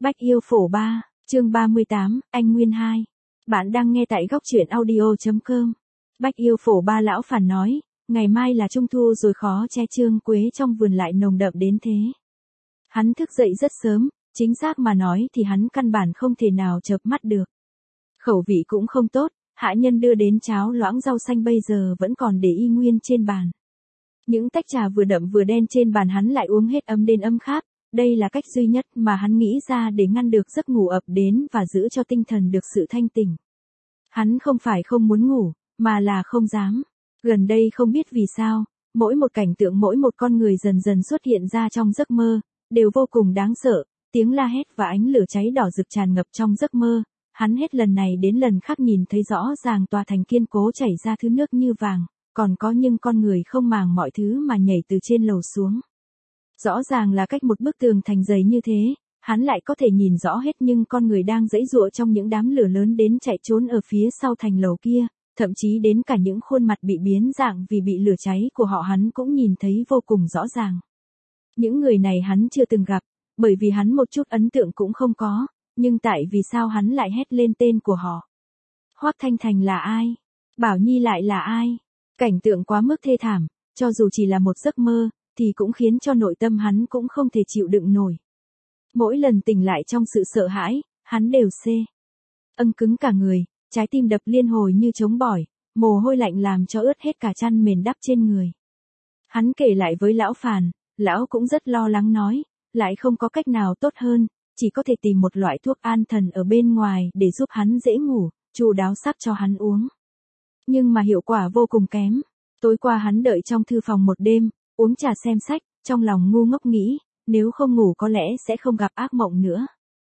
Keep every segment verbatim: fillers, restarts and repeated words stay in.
Bách yêu phổ ba, chương ba mươi tám, anh Nguyên hai. Bạn đang nghe tại góc truyện audio chấm com. Bách yêu phổ ba lão phản nói, ngày mai là trung thu rồi khó che trương quế trong vườn lại nồng đậm đến thế. Hắn thức dậy rất sớm, chính xác mà nói thì hắn căn bản không thể nào chợp mắt được. Khẩu vị cũng không tốt, hạ nhân đưa đến cháo loãng rau xanh bây giờ vẫn còn để y nguyên trên bàn. Những tách trà vừa đậm vừa đen trên bàn hắn lại uống hết ấm đến ấm khác. Đây là cách duy nhất mà hắn nghĩ ra để ngăn được giấc ngủ ập đến và giữ cho tinh thần được sự thanh tỉnh. Hắn không phải không muốn ngủ, mà là không dám. Gần đây không biết vì sao, mỗi một cảnh tượng mỗi một con người dần dần xuất hiện ra trong giấc mơ, đều vô cùng đáng sợ, tiếng la hét và ánh lửa cháy đỏ rực tràn ngập trong giấc mơ. Hắn hết lần này đến lần khác nhìn thấy rõ ràng tòa thành kiên cố chảy ra thứ nước như vàng, còn có những con người không màng mọi thứ mà nhảy từ trên lầu xuống. Rõ ràng là cách một bức tường thành dày như thế, hắn lại có thể nhìn rõ hết nhưng con người đang giãy giụa trong những đám lửa lớn đến chạy trốn ở phía sau thành lầu kia, thậm chí đến cả những khuôn mặt bị biến dạng vì bị lửa cháy của họ hắn cũng nhìn thấy vô cùng rõ ràng. Những người này hắn chưa từng gặp, bởi vì hắn một chút ấn tượng cũng không có, nhưng tại vì sao hắn lại hét lên tên của họ? Hoắc Thanh Thành là ai? Bảo Nhi lại là ai? Cảnh tượng quá mức thê thảm, cho dù chỉ là một giấc mơ, thì cũng khiến cho nội tâm hắn cũng không thể chịu đựng nổi. Mỗi lần tỉnh lại trong sự sợ hãi, hắn đều xê âng cứng cả người, trái tim đập liên hồi như trống bỏi, mồ hôi lạnh làm cho ướt hết cả chăn mền đắp trên người. Hắn kể lại với lão Phàn, lão cũng rất lo lắng nói, lại không có cách nào tốt hơn, chỉ có thể tìm một loại thuốc an thần ở bên ngoài để giúp hắn dễ ngủ, chu đáo sắp cho hắn uống. Nhưng mà hiệu quả vô cùng kém. Tối qua hắn đợi trong thư phòng một đêm, uống trà xem sách, trong lòng ngu ngốc nghĩ, nếu không ngủ có lẽ sẽ không gặp ác mộng nữa.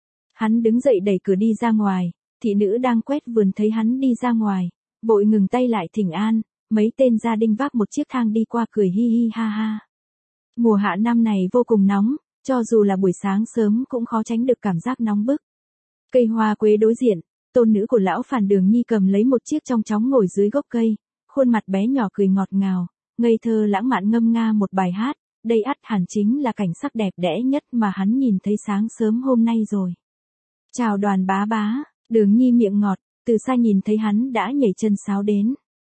Hắn đứng dậy đẩy cửa đi ra ngoài, thị nữ đang quét vườn thấy hắn đi ra ngoài, vội ngừng tay lại thỉnh an, mấy tên gia đình vác một chiếc thang đi qua cười hi hi ha ha. Mùa hạ năm này vô cùng nóng, cho dù là buổi sáng sớm cũng khó tránh được cảm giác nóng bức. Cây hoa quế đối diện, tôn nữ của lão Phàn Đường Nhi cầm lấy một chiếc trong chóng ngồi dưới gốc cây, khuôn mặt bé nhỏ cười ngọt ngào, ngây thơ lãng mạn ngâm nga một bài hát, đây ắt hẳn chính là cảnh sắc đẹp đẽ nhất mà hắn nhìn thấy sáng sớm hôm nay rồi. Chào Đoàn bá bá, Đường Nhi miệng ngọt, từ xa nhìn thấy hắn đã nhảy chân sáo đến.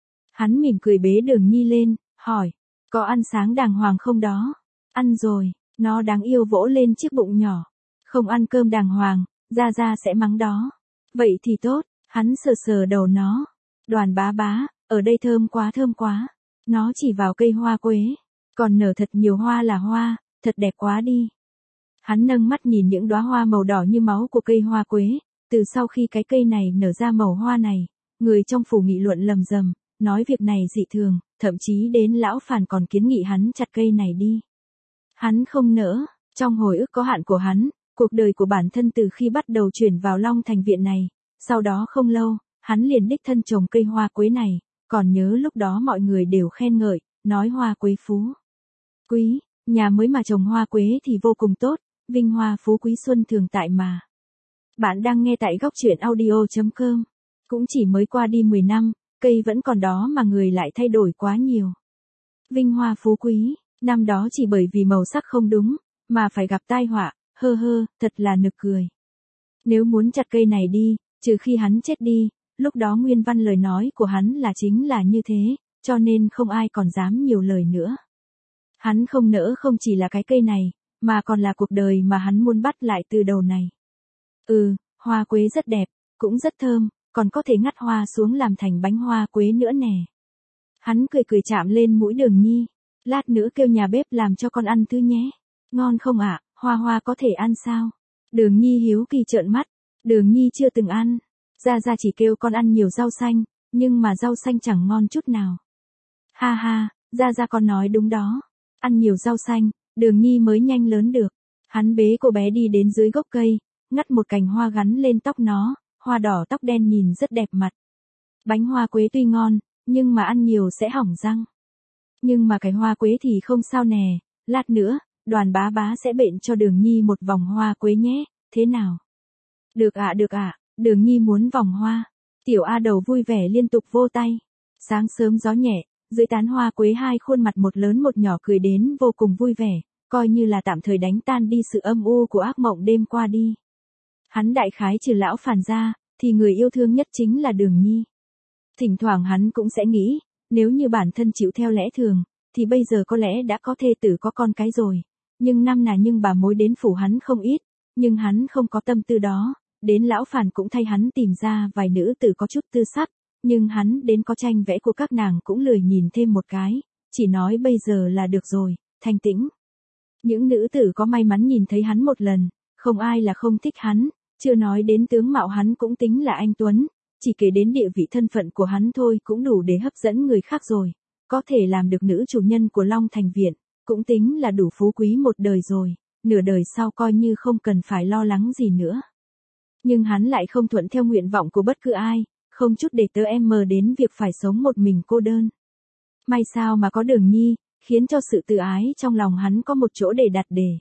Hắn mỉm cười bế Đường Nhi lên, hỏi, có ăn sáng đàng hoàng không đó? Ăn rồi, nó đáng yêu vỗ lên chiếc bụng nhỏ. Không ăn cơm đàng hoàng, Gia Gia sẽ mắng đó. Vậy thì tốt, hắn sờ sờ đầu nó. Đoàn bá bá, ở đây thơm quá thơm quá. Nó chỉ vào cây hoa quế, còn nở thật nhiều hoa là hoa, thật đẹp quá đi. Hắn nâng mắt nhìn những đóa hoa màu đỏ như máu của cây hoa quế, từ sau khi cái cây này nở ra màu hoa này, người trong phủ nghị luận lầm rầm, nói việc này dị thường, thậm chí đến lão Phàn còn kiến nghị hắn chặt cây này đi. Hắn không nỡ, trong hồi ức có hạn của hắn, cuộc đời của bản thân từ khi bắt đầu chuyển vào Long Thành viện này, sau đó không lâu, hắn liền đích thân trồng cây hoa quế này. Còn nhớ lúc đó mọi người đều khen ngợi, nói hoa quế phú quý, nhà mới mà trồng hoa quế thì vô cùng tốt, vinh hoa phú quý xuân thường tại mà. Bạn đang nghe tại góc truyện audio chấm com. Cũng chỉ mới qua đi mười năm, cây vẫn còn đó mà người lại thay đổi quá nhiều. Vinh hoa phú quý, năm đó chỉ bởi vì màu sắc không đúng, mà phải gặp tai họa, hơ hơ, thật là nực cười. Nếu muốn chặt cây này đi, trừ khi hắn chết đi. Lúc đó nguyên văn lời nói của hắn là chính là như thế, cho nên không ai còn dám nhiều lời nữa. Hắn không nỡ không chỉ là cái cây này, mà còn là cuộc đời mà hắn muốn bắt lại từ đầu này. Ừ, hoa quế rất đẹp, cũng rất thơm, còn có thể ngắt hoa xuống làm thành bánh hoa quế nữa nè. Hắn cười cười chạm lên mũi Đường Nhi, lát nữa kêu nhà bếp làm cho con ăn thứ nhé. Ngon không ạ, hoa hoa có thể ăn sao? Đường Nhi hiếu kỳ trợn mắt, Đường Nhi chưa từng ăn. Gia Gia chỉ kêu con ăn nhiều rau xanh, nhưng mà rau xanh chẳng ngon chút nào. Ha ha, Gia Gia con nói đúng đó. Ăn nhiều rau xanh, Đường Nhi mới nhanh lớn được. Hắn bế cô bé đi đến dưới gốc cây, ngắt một cành hoa gắn lên tóc nó, hoa đỏ tóc đen nhìn rất đẹp mặt. Bánh hoa quế tuy ngon, nhưng mà ăn nhiều sẽ hỏng răng. Nhưng mà cái hoa quế thì không sao nè, lát nữa, Đoàn bá bá sẽ bện cho Đường Nhi một vòng hoa quế nhé, thế nào? Được ạ được ạ. Đường Nhi muốn vòng hoa. Tiểu A Đầu vui vẻ liên tục vỗ tay. Sáng sớm gió nhẹ, dưới tán hoa quế hai khuôn mặt một lớn một nhỏ cười đến vô cùng vui vẻ, coi như là tạm thời đánh tan đi sự âm u của ác mộng đêm qua đi. Hắn đại khái trừ lão Phàn ra, thì người yêu thương nhất chính là Đường Nhi. Thỉnh thoảng hắn cũng sẽ nghĩ, nếu như bản thân chịu theo lẽ thường, thì bây giờ có lẽ đã có thê tử có con cái rồi. Nhưng năm nào nhưng bà mối đến phủ hắn không ít, nhưng hắn không có tâm tư đó, đến lão Phàn cũng thay hắn tìm ra vài nữ tử có chút tư sắc, nhưng hắn đến có tranh vẽ của các nàng cũng lười nhìn thêm một cái, chỉ nói bây giờ là được rồi, thanh tĩnh. Những nữ tử có may mắn nhìn thấy hắn một lần, không ai là không thích hắn, chưa nói đến tướng mạo hắn cũng tính là anh tuấn, chỉ kể đến địa vị thân phận của hắn thôi cũng đủ để hấp dẫn người khác rồi, có thể làm được nữ chủ nhân của Long Thành Viện, cũng tính là đủ phú quý một đời rồi, nửa đời sau coi như không cần phải lo lắng gì nữa. Nhưng hắn lại không thuận theo nguyện vọng của bất cứ ai, không chút để tớ em mờ đến việc phải sống một mình cô đơn. May sao mà có Đường Nhi, khiến cho sự tự ái trong lòng hắn có một chỗ để đặt để.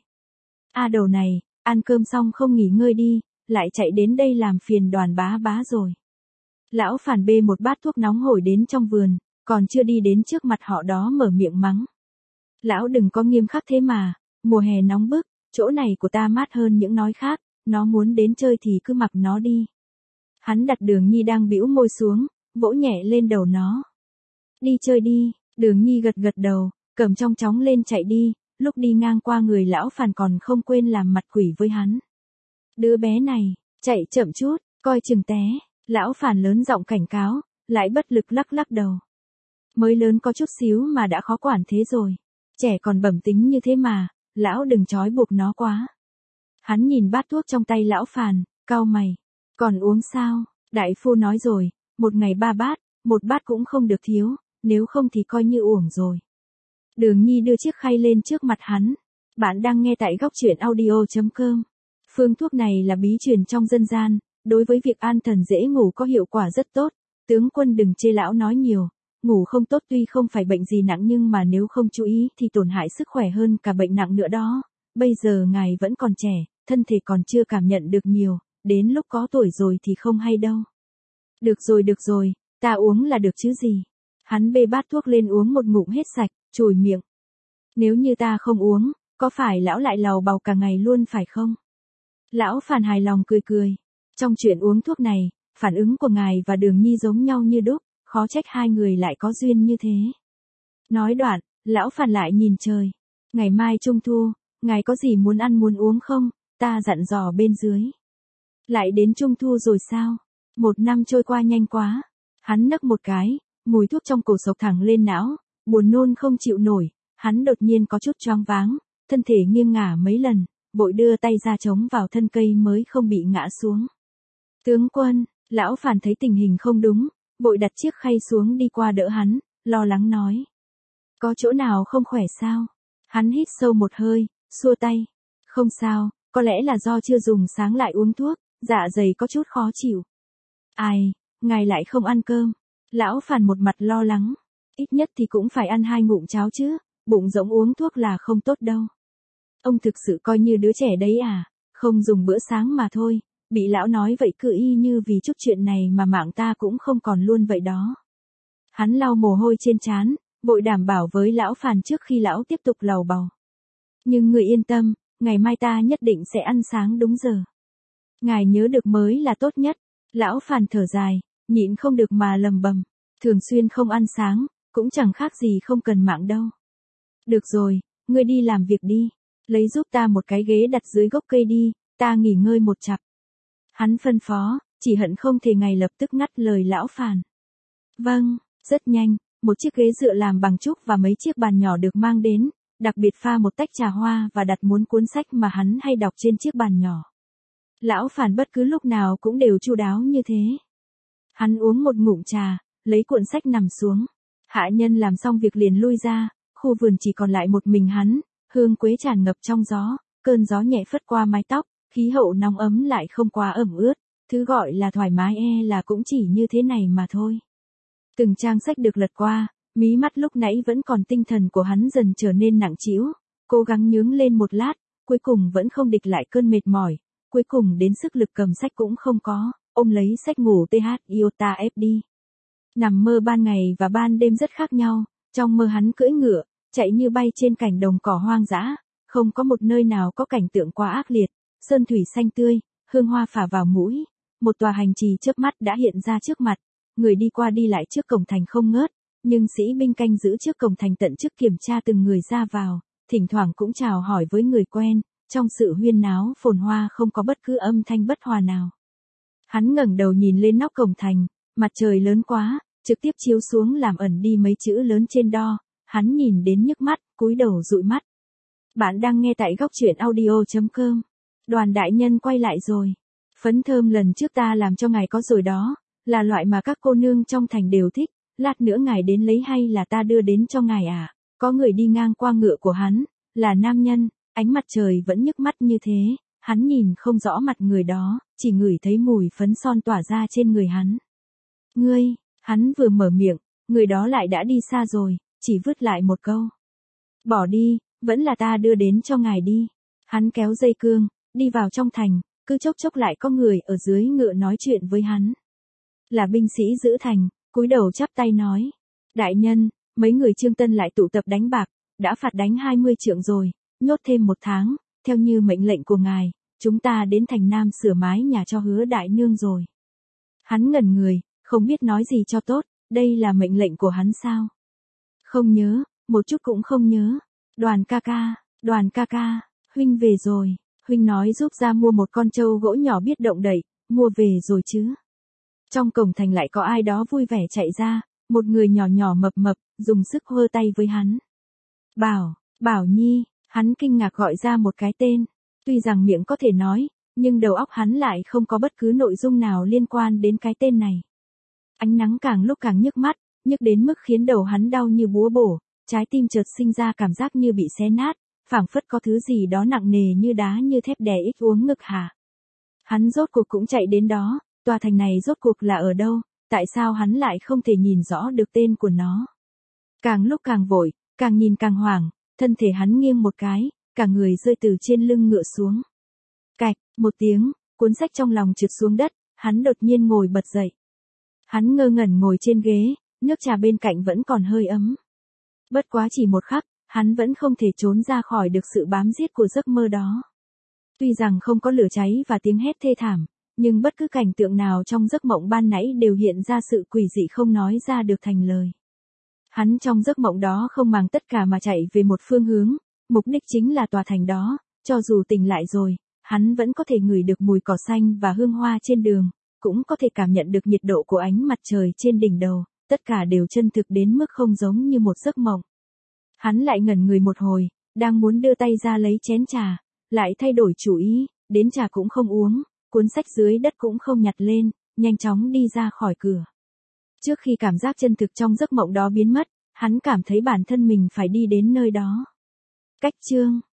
A đầu này, ăn cơm xong không nghỉ ngơi đi, lại chạy đến đây làm phiền Đoàn bá bá rồi. Lão Phàn bê một bát thuốc nóng hổi đến trong vườn, còn chưa đi đến trước mặt họ đó mở miệng mắng. Lão đừng có nghiêm khắc thế mà, mùa hè nóng bức, chỗ này của ta mát hơn những nói khác, nó muốn đến chơi thì cứ mặc nó đi. Hắn đặt Đường Nhi đang bĩu môi xuống, vỗ nhẹ lên đầu nó. Đi chơi đi, Đường Nhi gật gật đầu, cầm trong chóng lên chạy đi, lúc đi ngang qua người lão Phàn còn không quên làm mặt quỷ với hắn. Đứa bé này, chạy chậm chút, coi chừng té, lão Phàn lớn giọng cảnh cáo, lại bất lực lắc lắc đầu. Mới lớn có chút xíu mà đã khó quản thế rồi, trẻ còn bẩm tính như thế mà, lão đừng trói buộc nó quá. Hắn nhìn bát thuốc trong tay lão Phàn, cau mày, còn uống sao, đại phu nói rồi, một ngày ba bát, một bát cũng không được thiếu, nếu không thì coi như uổng rồi. Đường Nhi đưa chiếc khay lên trước mặt hắn. Bạn đang nghe tại góc truyện audio chấm com. Phương thuốc này là bí truyền trong dân gian, đối với việc an thần dễ ngủ có hiệu quả rất tốt. Tướng quân đừng chê lão nói nhiều, ngủ không tốt tuy không phải bệnh gì nặng nhưng mà nếu không chú ý thì tổn hại sức khỏe hơn cả bệnh nặng nữa đó. Bây giờ ngài vẫn còn trẻ, thân thể còn chưa cảm nhận được nhiều, đến lúc có tuổi rồi thì không hay đâu. Được rồi được rồi, ta uống là được chứ gì. Hắn bê bát thuốc lên uống một ngụm hết sạch, chùi miệng. Nếu như ta không uống, có phải lão lại lầu bầu cả ngày luôn phải không? Lão Phàn hài lòng cười cười. Trong chuyện uống thuốc này, phản ứng của ngài và Đường Nhi giống nhau như đúc, khó trách hai người lại có duyên như thế. Nói đoạn, lão Phàn lại nhìn trời. Ngày mai Trung Thu, ngài có gì muốn ăn muốn uống không? Ta dặn dò bên dưới. Lại đến Trung Thu rồi sao? Một năm trôi qua nhanh quá. Hắn nấc một cái, mùi thuốc trong cổ sộc thẳng lên não, buồn nôn không chịu nổi, hắn đột nhiên có chút choáng váng, thân thể nghiêng ngả mấy lần, vội đưa tay ra chống vào thân cây mới không bị ngã xuống. Tướng quân, lão Phàn thấy tình hình không đúng, vội đặt chiếc khay xuống đi qua đỡ hắn, lo lắng nói. Có chỗ nào không khỏe sao? Hắn hít sâu một hơi, xua tay. Không sao, có lẽ là do chưa dùng sáng lại uống thuốc, dạ dày có chút khó chịu. Ai, ngài lại không ăn cơm. Lão Phàn một mặt lo lắng. Ít nhất thì cũng phải ăn hai ngụm cháo chứ, bụng rỗng uống thuốc là không tốt đâu. Ông thực sự coi như đứa trẻ đấy à, không dùng bữa sáng mà thôi, bị lão nói vậy cứ y như vì chút chuyện này mà mạng ta cũng không còn luôn vậy đó. Hắn lau mồ hôi trên trán, vội đảm bảo với lão Phàn trước khi lão tiếp tục lầu bầu. Nhưng người yên tâm, ngày mai ta nhất định sẽ ăn sáng đúng giờ. Ngài nhớ được mới là tốt nhất. Lão Phàn thở dài, nhịn không được mà lầm bầm, thường xuyên không ăn sáng, cũng chẳng khác gì không cần mạng đâu. Được rồi, ngươi đi làm việc đi, lấy giúp ta một cái ghế đặt dưới gốc cây đi, ta nghỉ ngơi một chặp. Hắn phân phó, chỉ hận không thể ngày lập tức ngắt lời lão Phàn. Vâng, rất nhanh, một chiếc ghế dựa làm bằng trúc và mấy chiếc bàn nhỏ được mang đến, đặc biệt pha một tách trà hoa và đặt muốn cuốn sách mà hắn hay đọc trên chiếc bàn nhỏ. Lão Phàn bất cứ lúc nào cũng đều chu đáo như thế. Hắn uống một ngụm trà, lấy cuộn sách nằm xuống. Hạ nhân làm xong việc liền lui ra, khu vườn chỉ còn lại một mình hắn, hương quế tràn ngập trong gió, cơn gió nhẹ phất qua mái tóc, khí hậu nóng ấm lại không quá ẩm ướt, thứ gọi là thoải mái e là cũng chỉ như thế này mà thôi. Từng trang sách được lật qua, mí mắt lúc nãy vẫn còn tinh thần của hắn dần trở nên nặng trĩu, cố gắng nhướng lên một lát, cuối cùng vẫn không địch lại cơn mệt mỏi, cuối cùng đến sức lực cầm sách cũng không có, ôm lấy sách ngủ tê hát iota ép đi. Nằm mơ ban ngày và ban đêm rất khác nhau, trong mơ hắn cưỡi ngựa, chạy như bay trên cảnh đồng cỏ hoang dã, không có một nơi nào có cảnh tượng quá ác liệt, sơn thủy xanh tươi, hương hoa phả vào mũi, một tòa hành trì chớp mắt đã hiện ra trước mặt, người đi qua đi lại trước cổng thành không ngớt, nhưng sĩ binh canh giữ trước cổng thành tận chức kiểm tra từng người ra vào, thỉnh thoảng cũng chào hỏi với người quen, trong sự huyên náo phồn hoa không có bất cứ âm thanh bất hòa nào. Hắn ngẩng đầu nhìn lên nóc cổng thành, mặt trời lớn quá, trực tiếp chiếu xuống làm ẩn đi mấy chữ lớn trên đo, hắn nhìn đến nhức mắt, cúi đầu dụi mắt. Bạn đang nghe tại góc truyện audio chấm com. Đoàn đại nhân quay lại rồi. Phấn thơm lần trước ta làm cho ngài có rồi đó, là loại mà các cô nương trong thành đều thích, lát nữa ngài đến lấy hay là ta đưa đến cho ngài à? Có người đi ngang qua ngựa của hắn, là nam nhân, ánh mặt trời vẫn nhức mắt như thế, hắn nhìn không rõ mặt người đó, chỉ ngửi thấy mùi phấn son tỏa ra trên người hắn. Ngươi, hắn vừa mở miệng, người đó lại đã đi xa rồi, chỉ vứt lại một câu. Bỏ đi, vẫn là ta đưa đến cho ngài đi. Hắn kéo dây cương, đi vào trong thành, cứ chốc chốc lại có người ở dưới ngựa nói chuyện với hắn. Là binh sĩ giữ thành, cúi đầu chắp tay nói. Đại nhân, mấy người Trương Tân lại tụ tập đánh bạc, đã phạt đánh hai mươi trượng rồi, nhốt thêm một tháng, theo như mệnh lệnh của ngài, chúng ta đến thành Nam sửa mái nhà cho Hứa đại nương rồi. Hắn ngẩn người, không biết nói gì cho tốt, đây là mệnh lệnh của hắn sao? Không nhớ, một chút cũng không nhớ. Đoàn ca ca, đoàn ca ca, huynh về rồi, huynh nói giúp ra mua một con trâu gỗ nhỏ biết động đậy, mua về rồi chứ. Trong cổng thành lại có ai đó vui vẻ chạy ra, một người nhỏ nhỏ mập mập, dùng sức hơ tay với hắn. Bảo, Bảo Nhi, hắn kinh ngạc gọi ra một cái tên, tuy rằng miệng có thể nói, nhưng đầu óc hắn lại không có bất cứ nội dung nào liên quan đến cái tên này. Ánh nắng càng lúc càng nhức mắt, nhức đến mức khiến đầu hắn đau như búa bổ, trái tim chợt sinh ra cảm giác như bị xé nát, phảng phất có thứ gì đó nặng nề như đá như thép đè ích uống ngực hả. Hắn rốt cuộc cũng chạy đến đó, tòa thành này rốt cuộc là ở đâu, tại sao hắn lại không thể nhìn rõ được tên của nó. Càng lúc càng vội, càng nhìn càng hoảng, thân thể hắn nghiêng một cái, cả người rơi từ trên lưng ngựa xuống. Cạch, một tiếng, cuốn sách trong lòng trượt xuống đất, hắn đột nhiên ngồi bật dậy. Hắn ngơ ngẩn ngồi trên ghế, nước trà bên cạnh vẫn còn hơi ấm. Bất quá chỉ một khắc, hắn vẫn không thể trốn ra khỏi được sự bám giết của giấc mơ đó. Tuy rằng không có lửa cháy và tiếng hét thê thảm, nhưng bất cứ cảnh tượng nào trong giấc mộng ban nãy đều hiện ra sự quỷ dị không nói ra được thành lời. Hắn trong giấc mộng đó không màng tất cả mà chạy về một phương hướng, mục đích chính là tòa thành đó, cho dù tỉnh lại rồi, hắn vẫn có thể ngửi được mùi cỏ xanh và hương hoa trên đường, cũng có thể cảm nhận được nhiệt độ của ánh mặt trời trên đỉnh đầu, tất cả đều chân thực đến mức không giống như một giấc mộng. Hắn lại ngẩn người một hồi, đang muốn đưa tay ra lấy chén trà, lại thay đổi chủ ý, đến trà cũng không uống, cuốn sách dưới đất cũng không nhặt lên, nhanh chóng đi ra khỏi cửa. Trước khi cảm giác chân thực trong giấc mộng đó biến mất, hắn cảm thấy bản thân mình phải đi đến nơi đó. Cách chương